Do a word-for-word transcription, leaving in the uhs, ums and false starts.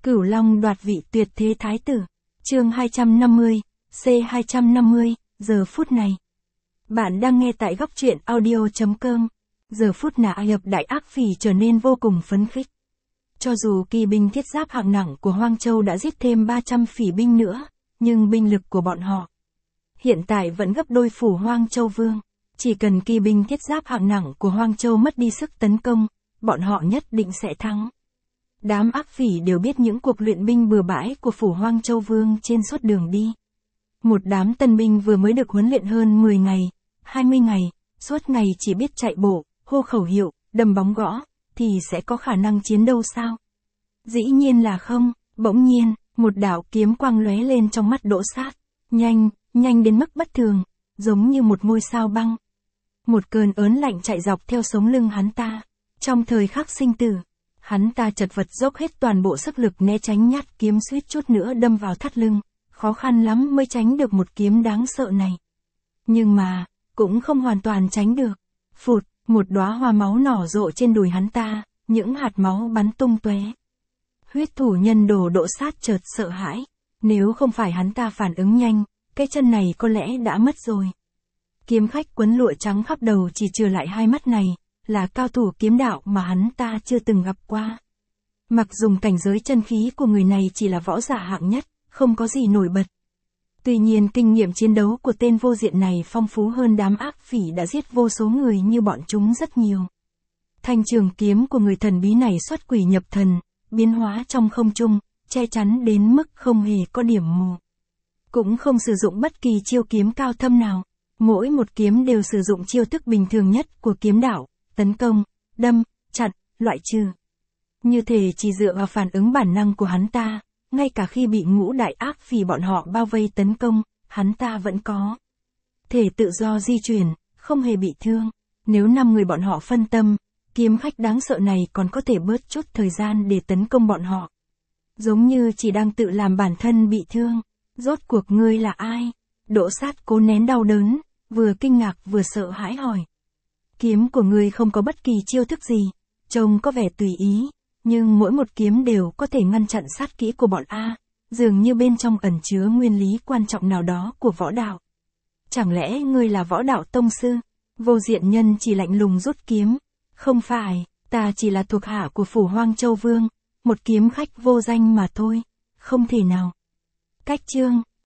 Cửu Long đoạt vị tuyệt thế thái tử. Chương hai trăm năm mươi, C hai trăm năm mươi, giờ phút này. Bạn đang nghe tại góc truyện audio chấm com. Giờ phút nã hiệp đại ác phỉ trở nên vô cùng phấn khích. Cho dù kỳ binh thiết giáp hạng nặng của Hoang Châu đã giết thêm ba trăm phỉ binh nữa, nhưng binh lực của bọn họ hiện tại vẫn gấp đôi phủ Hoang Châu Vương. Chỉ cần kỳ binh thiết giáp hạng nặng của Hoang Châu mất đi sức tấn công, bọn họ nhất định sẽ thắng. Đám ác phỉ đều biết những cuộc luyện binh bừa bãi của phủ Hoang Châu Vương trên suốt đường đi. Một đám tân binh vừa mới được huấn luyện hơn mười ngày, hai mươi ngày, suốt ngày chỉ biết chạy bộ, hô khẩu hiệu, đâm bóng gõ, thì sẽ có khả năng chiến đấu sao? Dĩ nhiên là không. Bỗng nhiên, một đạo kiếm quang lóe lên trong mắt Đỗ Sát, nhanh, nhanh đến mức bất thường, giống như một ngôi sao băng. Một cơn ớn lạnh chạy dọc theo sống lưng hắn ta. Trong thời khắc sinh tử, hắn ta chật vật dốc hết toàn bộ sức lực né tránh nhát kiếm suýt chút nữa đâm vào thắt lưng, khó khăn lắm mới tránh được một kiếm đáng sợ này. Nhưng mà, cũng không hoàn toàn tránh được. Phụt, một đóa hoa máu nở rộ trên đùi hắn ta, những hạt máu bắn tung tóe. Huyết thủ nhân đồ Đỗ Sát chợt sợ hãi, nếu không phải hắn ta phản ứng nhanh, cái chân này có lẽ đã mất rồi. Kiếm khách quấn lụa trắng khắp đầu chỉ trừ lại hai mắt này, là cao thủ kiếm đạo mà hắn ta chưa từng gặp qua. Mặc dùng cảnh giới chân khí của người này chỉ là võ giả hạng nhất, không có gì nổi bật. Tuy nhiên kinh nghiệm chiến đấu của tên vô diện này phong phú hơn đám ác phỉ đã giết vô số người như bọn chúng rất nhiều. Thanh trường kiếm của người thần bí này xuất quỷ nhập thần, biến hóa trong không trung, che chắn đến mức không hề có điểm mù. Cũng không sử dụng bất kỳ chiêu kiếm cao thâm nào, mỗi một kiếm đều sử dụng chiêu thức bình thường nhất của kiếm đạo, tấn công, đâm, chặn, loại trừ. Như thể chỉ dựa vào phản ứng bản năng của hắn ta, ngay cả khi bị ngũ đại ác phỉ bọn họ bao vây tấn công, hắn ta vẫn có thể tự do di chuyển, không hề bị thương. Nếu năm người bọn họ phân tâm, kiếm khách đáng sợ này còn có thể bớt chút thời gian để tấn công bọn họ. Giống như chỉ đang tự làm bản thân bị thương. Rốt cuộc ngươi là ai? Đỗ Sát cố nén đau đớn, vừa kinh ngạc vừa sợ hãi hỏi. Kiếm của ngươi không có bất kỳ chiêu thức gì, trông có vẻ tùy ý, nhưng mỗi một kiếm đều có thể ngăn chặn sát kỹ của bọn A, dường như bên trong ẩn chứa nguyên lý quan trọng nào đó của võ đạo. Chẳng lẽ ngươi là võ đạo tông sư? Vô diện nhân chỉ lạnh lùng rút kiếm. Không phải, ta chỉ là thuộc hạ của phủ Hoang Châu Vương, một kiếm khách vô danh mà thôi, không thể nào. Cách chương